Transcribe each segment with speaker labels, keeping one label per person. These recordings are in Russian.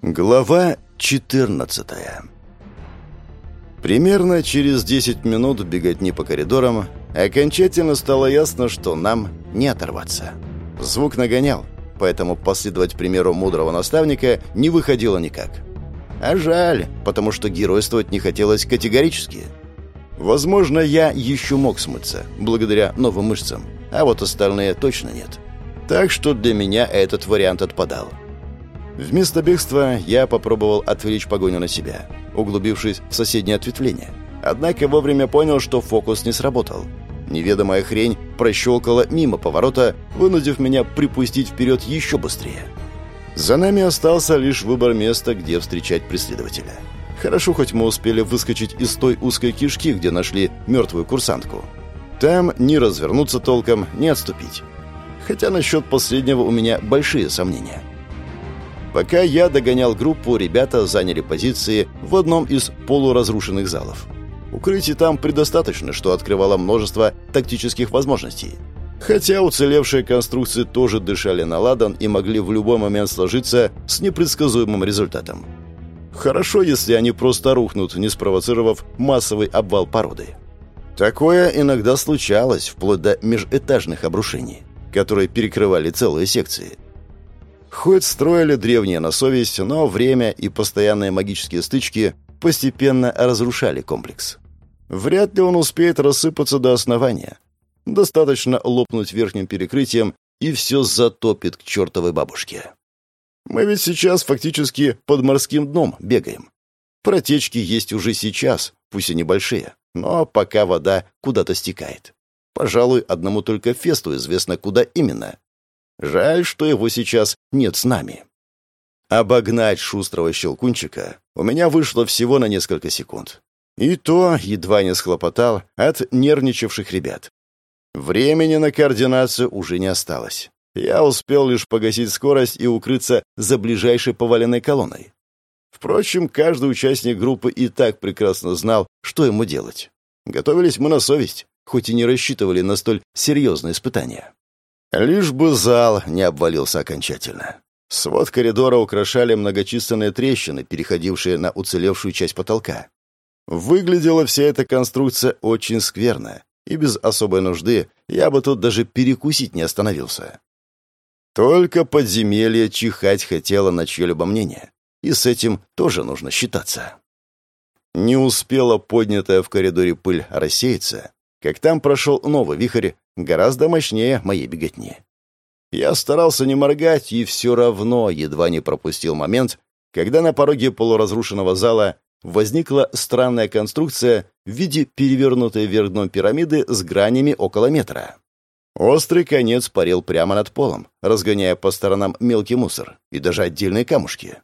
Speaker 1: Глава 14. Примерно через 10 минут беготни по коридорам окончательно стало ясно, что нам не оторваться. Звук нагонял, поэтому последовать примеру мудрого наставника не выходило никак. А жаль, потому что геройствовать не хотелось категорически. Возможно, я еще мог смыться, благодаря новым мышцам, а вот остальные точно нет. Так что для меня этот вариант отпадал. Вместо бегства я попробовал отвлечь погоню на себя, углубившись в соседнее ответвление. Однако вовремя понял, что фокус не сработал. Неведомая хрень прощелкала мимо поворота, вынудив меня припустить вперед еще быстрее. За нами остался лишь выбор места, где встречать преследователя. Хорошо, хоть мы успели выскочить из той узкой кишки, где нашли мертвую курсантку. Там ни развернуться толком, ни отступить. Хотя насчет последнего у меня большие сомнения. Пока я догонял группу, ребята заняли позиции в одном из полуразрушенных залов. Укрытий там предостаточно, что открывало множество тактических возможностей. Хотя уцелевшие конструкции тоже дышали на ладан и могли в любой момент сложиться с непредсказуемым результатом. Хорошо, если они просто рухнут, не спровоцировав массовый обвал породы. Такое иногда случалось, вплоть до межэтажных обрушений, которые перекрывали целые секции. Хоть строили древние на совесть, но время и постоянные магические стычки постепенно разрушали комплекс. Вряд ли он успеет рассыпаться до основания. Достаточно лопнуть верхним перекрытием, и все затопит к чертовой бабушке. Мы ведь сейчас фактически под морским дном бегаем. Протечки есть уже сейчас, пусть и небольшие, но пока вода куда-то стекает. Пожалуй, одному только Фесту известно, куда именно. Жаль, что его сейчас нет с нами. Обогнать шустрого щелкунчика у меня вышло всего на несколько секунд. И то едва не схлопотал от нервничавших ребят. Времени на координацию уже не осталось. Я успел лишь погасить скорость и укрыться за ближайшей поваленной колонной. Впрочем, каждый участник группы и так прекрасно знал, что ему делать. Готовились мы на совесть, хоть и не рассчитывали на столь серьезные испытания. Лишь бы зал не обвалился окончательно. Свод коридора украшали многочисленные трещины, переходившие на уцелевшую часть потолка. Выглядела вся эта конструкция очень скверно, и без особой нужды я бы тут даже перекусить не остановился. Только подземелье чихать хотело на чье-либо мнение, и с этим тоже нужно считаться. Не успела поднятая в коридоре пыль рассеяться, как там прошел новый вихрь, гораздо мощнее моей беготни. Я старался не моргать и все равно едва не пропустил момент, когда на пороге полуразрушенного зала возникла странная конструкция в виде перевернутой вверх дном пирамиды с гранями около метра. Острый конец парил прямо над полом, разгоняя по сторонам мелкий мусор и даже отдельные камушки.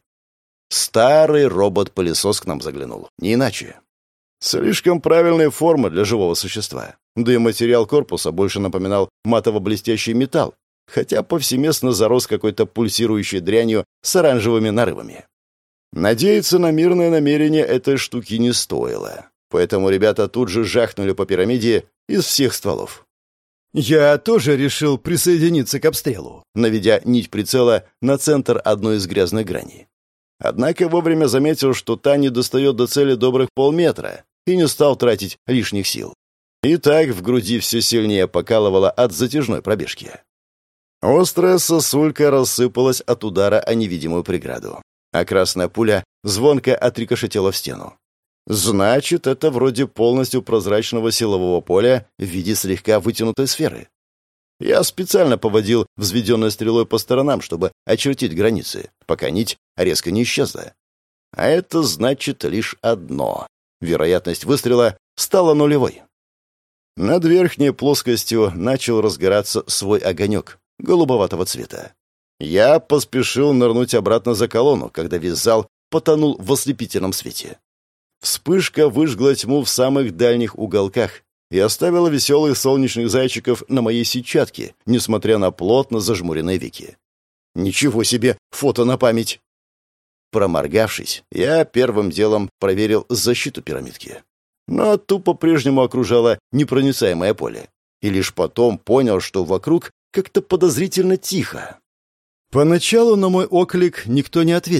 Speaker 1: Старый робот-пылесос к нам заглянул, не иначе. Слишком правильная форма для живого существа. Да и материал корпуса больше напоминал матово-блестящий металл, хотя повсеместно зарос какой-то пульсирующей дрянью с оранжевыми нарывами. Надеяться на мирное намерение этой штуки не стоило, поэтому ребята тут же жахнули по пирамиде из всех стволов.
Speaker 2: «Я тоже решил присоединиться к обстрелу»,
Speaker 1: наведя нить прицела на центр одной из грязных граней. Однако вовремя заметил, что та не достает до цели добрых полметра, и не стал тратить лишних сил. И так в груди все сильнее покалывало от затяжной пробежки. Острая сосулька рассыпалась от удара о невидимую преграду, а красная пуля звонко отрикошетела в стену. Значит, это вроде полностью прозрачного силового поля в виде слегка вытянутой сферы. Я специально поводил взведенной стрелой по сторонам, чтобы очертить границы, пока нить резко не исчезла. А это значит лишь одно. Вероятность выстрела стала нулевой. Над верхней плоскостью начал разгораться свой огонек голубоватого цвета. Я поспешил нырнуть обратно за колонну, когда весь зал потонул в ослепительном свете. Вспышка выжгла тьму в самых дальних уголках и оставила веселых солнечных зайчиков на моей сетчатке, несмотря на плотно зажмуренные веки. Ничего себе, фото на память! Проморгавшись, я первым делом проверил защиту пирамидки. Но ту по-прежнему окружало непроницаемое поле. И лишь потом понял, что вокруг как-то подозрительно тихо.
Speaker 2: Поначалу на мой оклик никто не ответил,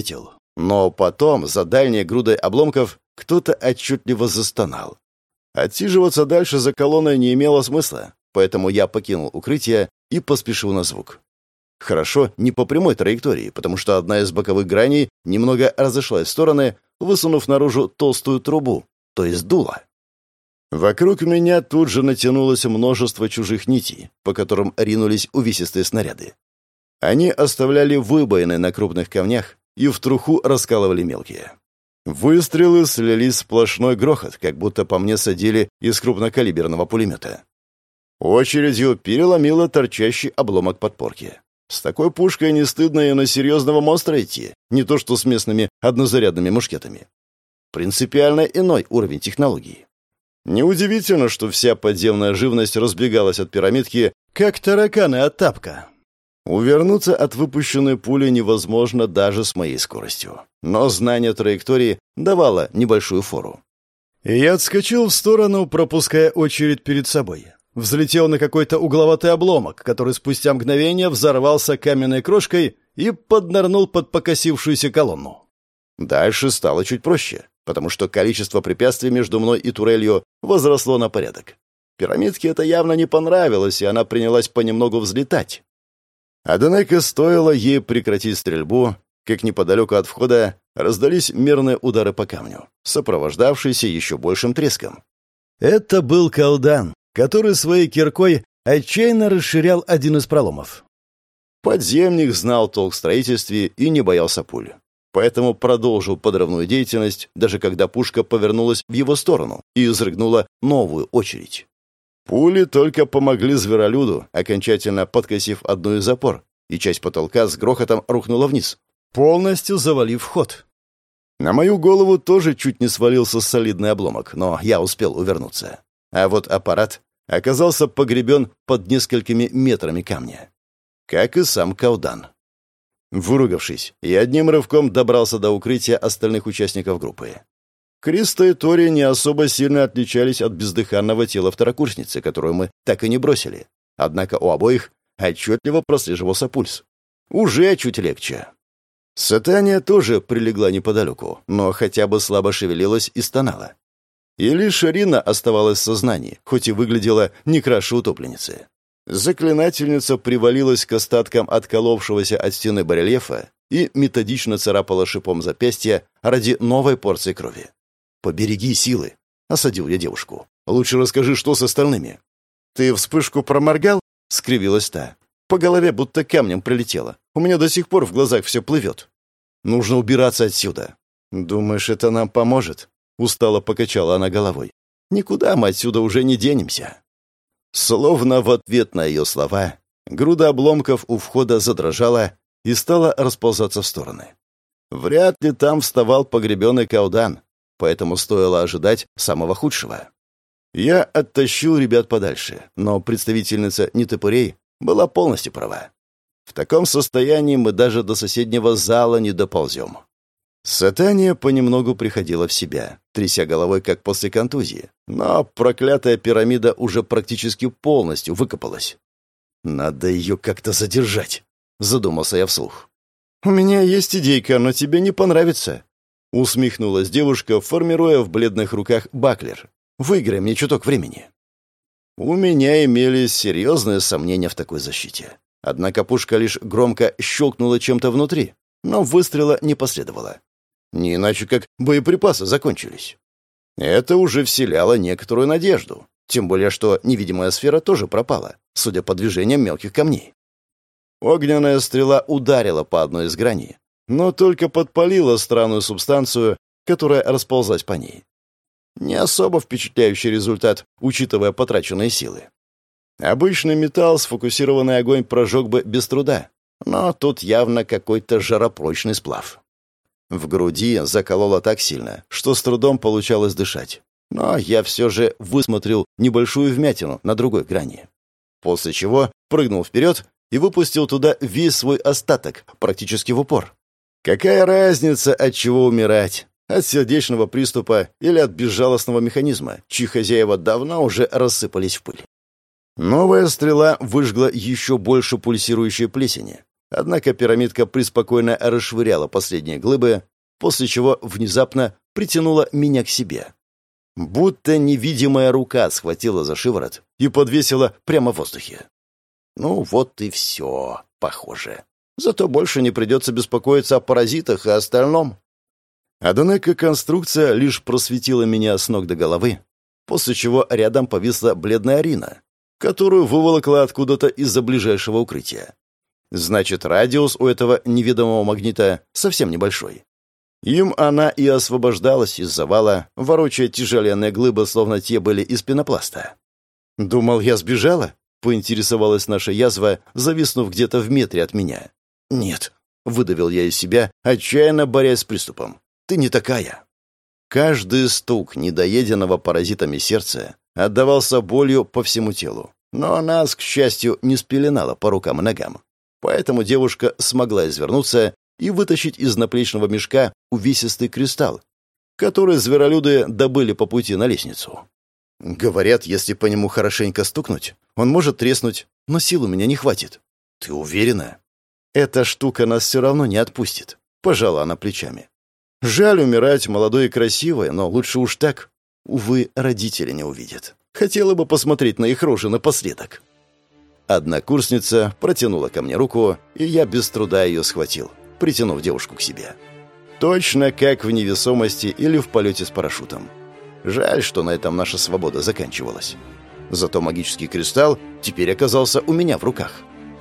Speaker 1: Но потом, за дальней грудой обломков, кто-то отчетливо застонал. Отсиживаться дальше за колонной не имело смысла, поэтому я покинул укрытие и поспешил на звук. Хорошо, не по прямой траектории, потому что одна из боковых граней немного разошлась в стороны, высунув наружу толстую трубу, то есть дуло. Вокруг меня тут же натянулось множество чужих нитей, по которым ринулись увесистые снаряды. Они оставляли выбоины на крупных камнях и в труху раскалывали мелкие. Выстрелы слились в сплошной грохот, как будто по мне садили из крупнокалиберного пулемета. Очередью переломило торчащий обломок подпорки. С такой пушкой не стыдно и на серьезного монстра идти, не то что с местными однозарядными мушкетами. Принципиально иной уровень технологий. Неудивительно, что вся подземная живность разбегалась от пирамидки, как тараканы от тапка. Увернуться от выпущенной пули невозможно даже с моей скоростью. Но знание траектории давало небольшую фору.
Speaker 2: И я отскочил в сторону, пропуская очередь перед собой. Взлетел на какой-то угловатый обломок, который спустя мгновение взорвался каменной крошкой и поднырнул под покосившуюся колонну.
Speaker 1: Дальше стало чуть проще, потому что количество препятствий между мной и турелью возросло на порядок. Пирамидке это явно не понравилось, и она принялась понемногу взлетать. Однако стоило ей прекратить стрельбу, как неподалеку от входа раздались мерные удары по камню, сопровождавшиеся еще большим треском.
Speaker 2: Это был Каудан, который своей киркой отчаянно расширял один из проломов.
Speaker 1: Подземник знал толк в строительстве и не боялся пуль. Поэтому продолжил подрывную деятельность, даже когда пушка повернулась в его сторону и изрыгнула новую очередь. Пули только помогли зверолюду, окончательно подкосив одну из опор, и часть потолка с грохотом рухнула вниз,
Speaker 2: полностью завалив вход.
Speaker 1: На мою голову тоже чуть не свалился солидный обломок, но я успел увернуться. А вот аппарат оказался погребен под несколькими метрами камня. Как и сам Каудан. Выругавшись, я одним рывком добрался до укрытия остальных участников группы. Криста и Тори не особо сильно отличались от бездыханного тела второкурсницы, которую мы так и не бросили. Однако у обоих отчетливо прослеживался пульс. Уже чуть легче. Сатания тоже прилегла неподалеку, но хотя бы слабо шевелилась и стонала. И лишь Арина оставалась в сознании, хоть и выглядела не краше утопленницы. Заклинательница привалилась к остаткам отколовшегося от стены барельефа и методично царапала шипом запястья ради новой порции крови. «Побереги силы», — осадил я девушку. «Лучше расскажи, что с остальными». «Ты вспышку проморгал?» — скривилась та. «По голове будто камнем прилетело. У меня до сих пор в глазах все плывет. Нужно убираться отсюда». «Думаешь, это нам поможет?» — устало покачала она головой. «Никуда мы отсюда уже не денемся». Словно в ответ на ее слова, груда обломков у входа задрожала и стала расползаться в стороны. Вряд ли там вставал погребенный Каудан, поэтому стоило ожидать самого худшего. Я оттащил ребят подальше, но представительница нетопырей была полностью права. В таком состоянии мы даже до соседнего зала не доползем. Сатания понемногу приходила в себя, тряся головой, как после контузии, но проклятая пирамида уже практически полностью выкопалась. «Надо ее как-то задержать», — задумался я вслух. «У меня есть идейка, но тебе не понравится», — усмехнулась девушка, формируя в бледных руках баклер. «Выиграй мне чуток времени». У меня имелись серьезные сомнения в такой защите. Однако пушка лишь громко щелкнула чем-то внутри, но выстрела не последовало. Не иначе, как боеприпасы закончились. Это уже вселяло некоторую надежду, тем более что невидимая сфера тоже пропала, судя по движениям мелких камней. Огненная стрела ударила по одной из граней, но только подпалила странную субстанцию, которая расползлась по ней. Не особо впечатляющий результат, учитывая потраченные силы. Обычный металл, сфокусированный огонь прожег бы без труда, но тут явно какой-то жаропрочный сплав. В груди закололо так сильно, что с трудом получалось дышать. Но я все же высмотрел небольшую вмятину на другой грани. После чего прыгнул вперед и выпустил туда весь свой остаток, практически в упор. Какая разница, от чего умирать? От сердечного приступа или от безжалостного механизма, чьи хозяева давно уже рассыпались в пыль. Новая стрела выжгла еще больше пульсирующей плесени. Однако пирамидка преспокойно расшвыряла последние глыбы, после чего внезапно притянула меня к себе. Будто невидимая рука схватила за шиворот и подвесила прямо в воздухе. Ну вот и все, похоже. Зато больше не придется беспокоиться о паразитах и остальном. Однако конструкция лишь просветила меня с ног до головы, после чего рядом повисла бледная Арина, которую выволокла откуда-то из-за ближайшего укрытия. Значит, радиус у этого неведомого магнита совсем небольшой. Им она и освобождалась из завала, ворочая тяжеленные глыбы, словно те были из пенопласта. «Думал, я сбежала?» — поинтересовалась наша язва, зависнув где-то в метре от меня. «Нет», — выдавил я из себя, отчаянно борясь с приступом. «Ты не такая». Каждый стук недоеденного паразитами сердца отдавался болью по всему телу, но нас, к счастью, не спеленало по рукам и ногам. Поэтому девушка смогла извернуться и вытащить из наплечного мешка увесистый кристалл, который зверолюды добыли по пути на лестницу. Говорят, если по нему хорошенько стукнуть, он может треснуть, но сил у меня не хватит. Ты уверена? Эта штука нас все равно не отпустит. Пожала она плечами. Жаль умирать молодой и красивой, но лучше уж так. Увы, родители не увидят. Хотела бы посмотреть на их рожи напоследок. Однокурсница протянула ко мне руку, и я без труда ее схватил, притянув девушку к себе. Точно как в невесомости или в полете с парашютом. Жаль, что на этом наша свобода заканчивалась. Зато магический кристалл теперь оказался у меня в руках.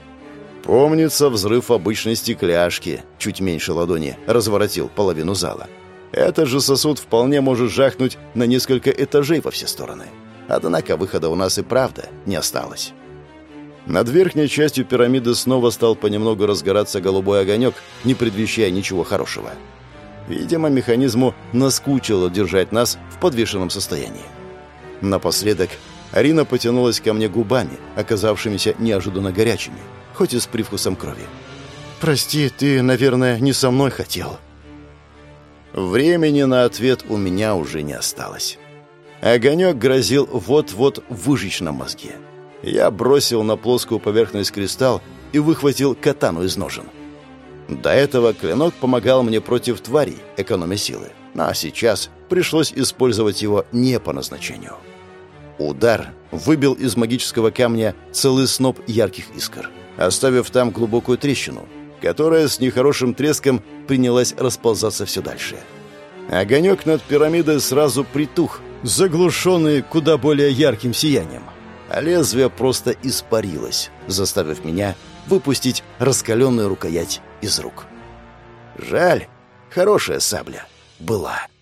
Speaker 1: Помнится, взрыв обычной стекляшки, чуть меньше ладони, разворотил половину зала. Этот же сосуд вполне может жахнуть на несколько этажей во все стороны. Однако выхода у нас и правда не осталось. Над верхней частью пирамиды снова стал понемногу разгораться голубой огонек, не предвещая ничего хорошего. Видимо, механизму наскучило держать нас в подвешенном состоянии. Напоследок Арина потянулась ко мне губами, оказавшимися неожиданно горячими, хоть и с привкусом крови. «Прости, ты, наверное, не со мной хотел». Времени на ответ у меня уже не осталось. Огонек грозил вот-вот выжечь на мозге. Я бросил на плоскую поверхность кристалл и выхватил катану из ножен. До этого клинок помогал мне против тварей, экономя силы. А сейчас пришлось использовать его не по назначению. Удар выбил из магического камня целый сноп ярких искр, оставив там глубокую трещину, которая с нехорошим треском принялась расползаться все дальше. Огонек над пирамидой сразу притух, заглушенный куда более ярким сиянием. А лезвие просто испарилось, заставив меня выпустить раскаленную рукоять из рук. Жаль, хорошая сабля была.